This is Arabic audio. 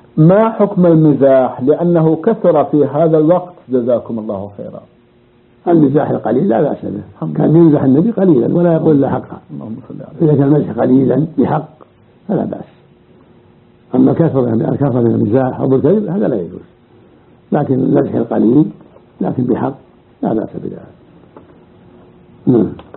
ما حكم المزاح لأنه كثر في هذا الوقت جزاكم الله خيرا؟ المزاح القليل لا بأس به، كان يمزح النبي قليلا ولا يقول لا حقا. إذا كان المزح قليلا بحق فلا بأس. أما كثرة من المزاح أو بالكذب هذا لا يجوز، لكن المزح القليل لكن بحق لا بأس بذلك.